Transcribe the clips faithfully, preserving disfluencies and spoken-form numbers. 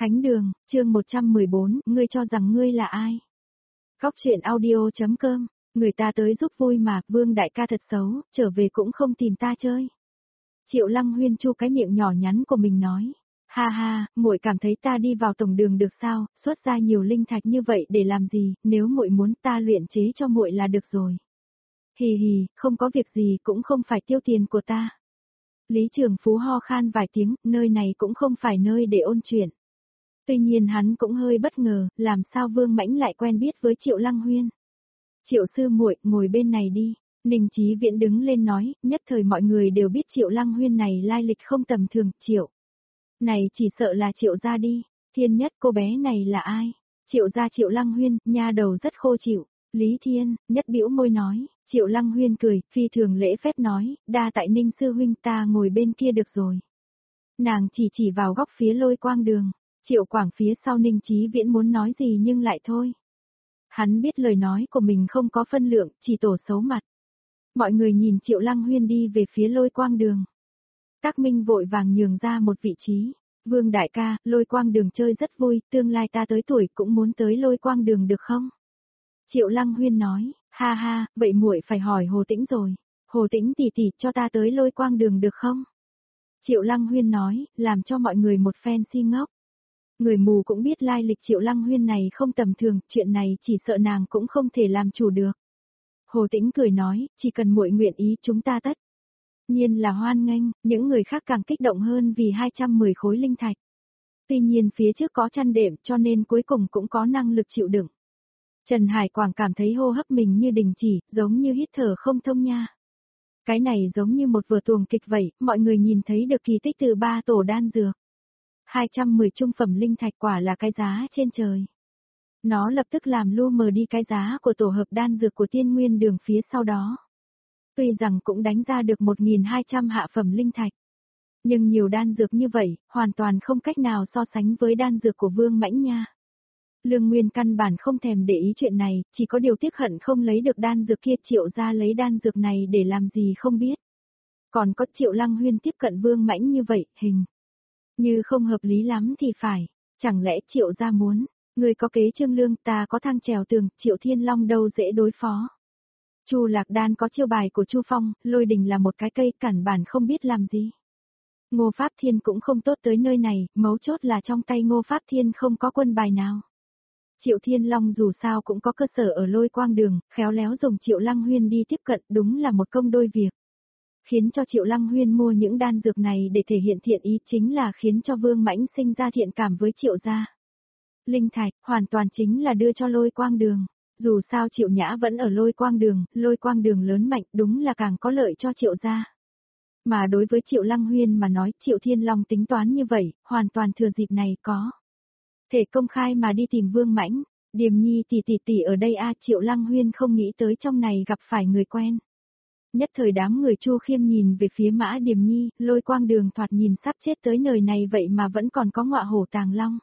Thánh đường, chương một trăm mười bốn, ngươi cho rằng ngươi là ai? Góc truyện audio.com, người ta tới giúp vui mà, Vương đại ca thật xấu, trở về cũng không tìm ta chơi. Triệu Lăng Huyên chu cái miệng nhỏ nhắn của mình nói, ha ha, muội cảm thấy ta đi vào tổng đường được sao, xuất ra nhiều linh thạch như vậy để làm gì, nếu muội muốn ta luyện chế cho muội là được rồi. Hì hì, không có việc gì cũng không phải tiêu tiền của ta. Lý Trường Phú ho khan vài tiếng, nơi này cũng không phải nơi để ôn chuyện. Tuy nhiên hắn cũng hơi bất ngờ, làm sao Vương Mãnh lại quen biết với Triệu Lăng Huyên. Triệu sư muội, ngồi bên này đi. Ninh Chí Viễn đứng lên nói, nhất thời mọi người đều biết Triệu Lăng Huyên này lai lịch không tầm thường, Triệu. Này chỉ sợ là Triệu gia đi, Thiên Nhất cô bé này là ai? Triệu gia Triệu Lăng Huyên, nha đầu rất khô chịu. Lý Thiên, Nhất bĩu môi nói, Triệu Lăng Huyên cười, phi thường lễ phép nói, đa tại Ninh sư huynh ta ngồi bên kia được rồi. Nàng chỉ chỉ vào góc phía Lôi Quang Đường. Triệu Quảng phía sau Ninh Chí Viễn muốn nói gì nhưng lại thôi. Hắn biết lời nói của mình không có phân lượng, chỉ tổ xấu mặt. Mọi người nhìn Triệu Lăng Huyên đi về phía Lôi Quang Đường. Các Minh vội vàng nhường ra một vị trí. Vương đại ca, Lôi Quang Đường chơi rất vui, tương lai ta tới tuổi cũng muốn tới Lôi Quang Đường được không? Triệu Lăng Huyên nói, ha ha, vậy muội phải hỏi Hồ Tĩnh rồi. Hồ Tĩnh tỷ tỷ cho ta tới Lôi Quang Đường được không? Triệu Lăng Huyên nói, làm cho mọi người một phen si ngốc. Người mù cũng biết lai lịch Triệu Lăng Huyên này không tầm thường, chuyện này chỉ sợ nàng cũng không thể làm chủ được. Hồ Tĩnh cười nói, chỉ cần muội nguyện ý chúng ta tất nhiên là hoan nghênh, những người khác càng kích động hơn vì hai trăm mười khối linh thạch. Tuy nhiên phía trước có chăn đệm cho nên cuối cùng cũng có năng lực chịu đựng. Trần Hải Quảng cảm thấy hô hấp mình như đình chỉ, giống như hít thở không thông nha. Cái này giống như một vở tuồng kịch vậy, mọi người nhìn thấy được kỳ tích từ ba tổ đan dược. hai trăm mười trung phẩm linh thạch quả là cái giá trên trời. Nó lập tức làm lu mờ đi cái giá của tổ hợp đan dược của Tiên Nguyên Đường phía sau đó. Tuy rằng cũng đánh ra được một nghìn hai trăm hạ phẩm linh thạch. Nhưng nhiều đan dược như vậy, hoàn toàn không cách nào so sánh với đan dược của Vương Mãnh nha. Lương Nguyên căn bản không thèm để ý chuyện này, chỉ có điều tiếc hận không lấy được đan dược kia, Triệu ra lấy đan dược này để làm gì không biết. Còn có Triệu Lăng Huyên tiếp cận Vương Mãnh như vậy, hình như không hợp lý lắm thì phải, chẳng lẽ Triệu gia muốn, người có kế Trương Lương, ta có thang trèo tường, Triệu Thiên Long đâu dễ đối phó. Chu Lạc Đan có chiêu bài của Chu Phong, Lôi Đình là một cái cây cản bản không biết làm gì. Ngô Pháp Thiên cũng không tốt tới nơi này, mấu chốt là trong tay Ngô Pháp Thiên không có quân bài nào. Triệu Thiên Long dù sao cũng có cơ sở ở Lôi Quang Đường, khéo léo dùng Triệu Lăng Huyên đi tiếp cận, đúng là một công đôi việc. Khiến cho Triệu Lăng Huyên mua những đan dược này để thể hiện thiện ý chính là khiến cho Vương Mãnh sinh ra thiện cảm với Triệu gia. Linh thạch, hoàn toàn chính là đưa cho Lôi Quang Đường. Dù sao Triệu Nhã vẫn ở Lôi Quang Đường, Lôi Quang Đường lớn mạnh đúng là càng có lợi cho Triệu gia. Mà đối với Triệu Lăng Huyên mà nói, Triệu Thiên Long tính toán như vậy, hoàn toàn thừa dịp này có thể công khai mà đi tìm Vương Mãnh. Điềm Nhi tỷ tỷ tỷ ở đây a, Triệu Lăng Huyên không nghĩ tới trong này gặp phải người quen. Nhất thời đám người Chu Khiêm nhìn về phía Mã Điềm Nhi, Lôi Quang Đường thoạt nhìn sắp chết tới nơi này vậy mà vẫn còn có ngọa hổ tàng long.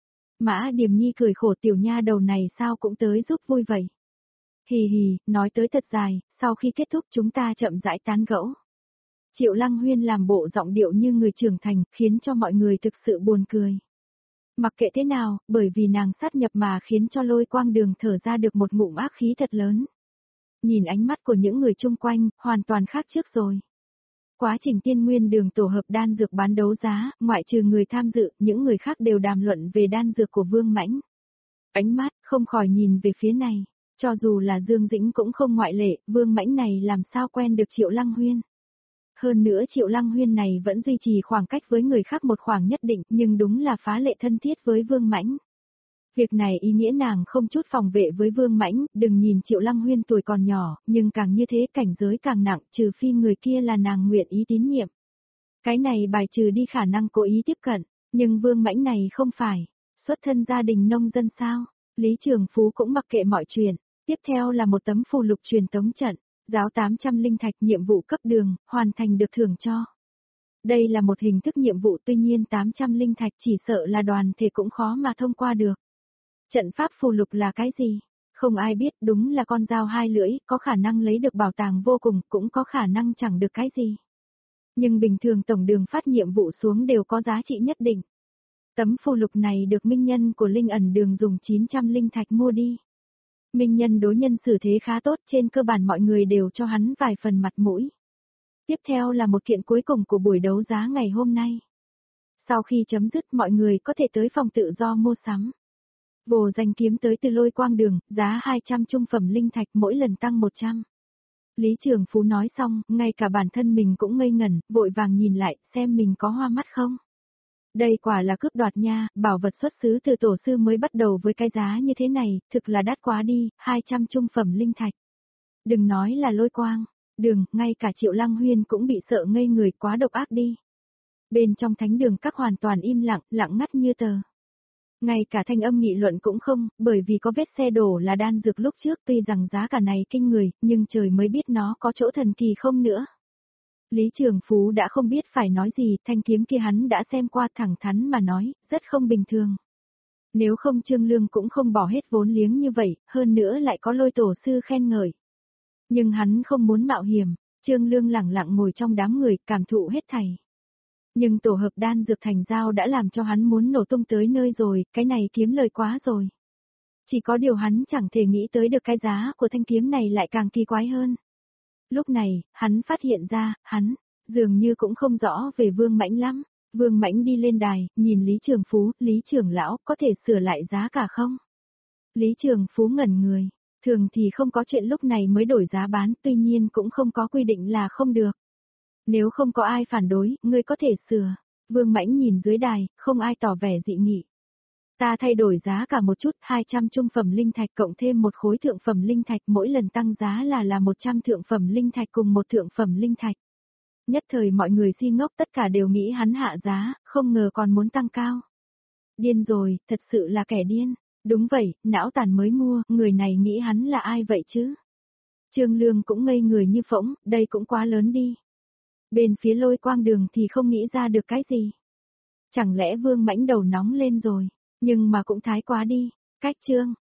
Mã Điềm Nhi cười khổ, tiểu nha đầu này sao cũng tới giúp vui vậy. Hì hì, nói tới thật dài, sau khi kết thúc chúng ta chậm rãi tán gẫu. Triệu Lăng Huyên làm bộ giọng điệu như người trưởng thành, khiến cho mọi người thực sự buồn cười. Mặc kệ thế nào, bởi vì nàng sát nhập mà khiến cho Lôi Quang Đường thở ra được một ngụm ác khí thật lớn. Nhìn ánh mắt của những người chung quanh, hoàn toàn khác trước rồi. Quá trình Tiên Nguyên Đường tổ hợp đan dược bán đấu giá, ngoại trừ người tham dự, những người khác đều đàm luận về đan dược của Vương Mãnh. Ánh mắt không khỏi nhìn về phía này, cho dù là Dương Dĩnh cũng không ngoại lệ, Vương Mãnh này làm sao quen được Triệu Lăng Huyên. Hơn nữa Triệu Lăng Huyên này vẫn duy trì khoảng cách với người khác một khoảng nhất định, nhưng đúng là phá lệ thân thiết với Vương Mãnh. Việc này ý nghĩa nàng không chút phòng vệ với Vương Mãnh, đừng nhìn Triệu Lăng Huyên tuổi còn nhỏ, nhưng càng như thế cảnh giới càng nặng, trừ phi người kia là nàng nguyện ý tín nhiệm. Cái này bài trừ đi khả năng cố ý tiếp cận, nhưng Vương Mãnh này không phải, xuất thân gia đình nông dân sao, Lý Trường Phú cũng mặc kệ mọi chuyện, tiếp theo là một tấm phù lục truyền tống trận, giáo tám trăm linh thạch nhiệm vụ cấp đường, hoàn thành được thưởng cho. Đây là một hình thức nhiệm vụ tuy nhiên tám trăm linh thạch chỉ sợ là đoàn thể cũng khó mà thông qua được. Trận pháp phù lục là cái gì? Không ai biết, đúng là con dao hai lưỡi, có khả năng lấy được bảo tàng vô cùng, cũng có khả năng chẳng được cái gì. Nhưng bình thường tổng đường phát nhiệm vụ xuống đều có giá trị nhất định. Tấm phù lục này được minh nhân của Linh ẩn đường dùng chín trăm linh thạch mua đi. Minh nhân đối nhân xử thế khá tốt, trên cơ bản mọi người đều cho hắn vài phần mặt mũi. Tiếp theo là một kiện cuối cùng của buổi đấu giá ngày hôm nay. Sau khi chấm dứt mọi người có thể tới phòng tự do mua sắm. Vô danh kiếm tới từ Lôi Quang Đường, giá hai trăm trung phẩm linh thạch mỗi lần tăng một trăm. Lý Trường Phú nói xong, ngay cả bản thân mình cũng ngây ngẩn, vội vàng nhìn lại, xem mình có hoa mắt không. Đây quả là cướp đoạt nha, bảo vật xuất xứ từ tổ sư mới bắt đầu với cái giá như thế này, thực là đắt quá đi, hai trăm trung phẩm linh thạch. Đừng nói là Lôi Quang Đường, ngay cả Triệu Lăng Huyên cũng bị sợ ngây người, quá độc ác đi. Bên trong thánh đường các hoàn toàn im lặng, lặng ngắt như tờ. Ngay cả thanh âm nghị luận cũng không, bởi vì có vết xe đổ là đan dược lúc trước, tuy rằng giá cả này kinh người, nhưng trời mới biết nó có chỗ thần kỳ không nữa. Lý Trường Phú đã không biết phải nói gì, thanh kiếm kia hắn đã xem qua, thẳng thắn mà nói, rất không bình thường. Nếu không Trương Lương cũng không bỏ hết vốn liếng như vậy, hơn nữa lại có Lôi tổ sư khen ngợi. Nhưng hắn không muốn mạo hiểm, Trương Lương lẳng lặng ngồi trong đám người, cảm thụ hết thảy. Nhưng tổ hợp đan dược thành dao đã làm cho hắn muốn nổ tung tới nơi rồi, cái này kiếm lời quá rồi. Chỉ có điều hắn chẳng thể nghĩ tới được cái giá của thanh kiếm này lại càng kỳ quái hơn. Lúc này, hắn phát hiện ra, hắn, dường như cũng không rõ về Vương Mãnh lắm. Vương Mãnh đi lên đài, nhìn Lý Trường Phú, Lý Trưởng Lão, có thể sửa lại giá cả không? Lý Trường Phú ngẩn người, thường thì không có chuyện lúc này mới đổi giá bán, tuy nhiên cũng không có quy định là không được. Nếu không có ai phản đối, ngươi có thể sửa. Vương Mãnh nhìn dưới đài, không ai tỏ vẻ dị nghị. Ta thay đổi giá cả một chút, hai trăm trung phẩm linh thạch cộng thêm một khối thượng phẩm linh thạch, mỗi lần tăng giá là là một trăm thượng phẩm linh thạch cùng một thượng phẩm linh thạch. Nhất thời mọi người si ngốc, tất cả đều nghĩ hắn hạ giá, không ngờ còn muốn tăng cao. Điên rồi, thật sự là kẻ điên. Đúng vậy, não tàn mới mua, người này nghĩ hắn là ai vậy chứ? Trương Lương cũng ngây người như phỗng, đây cũng quá lớn đi. Bên phía Lôi Quang Đường thì không nghĩ ra được cái gì. Chẳng lẽ Vương Mãnh đầu nóng lên rồi, nhưng mà cũng thái quá đi. Cách chương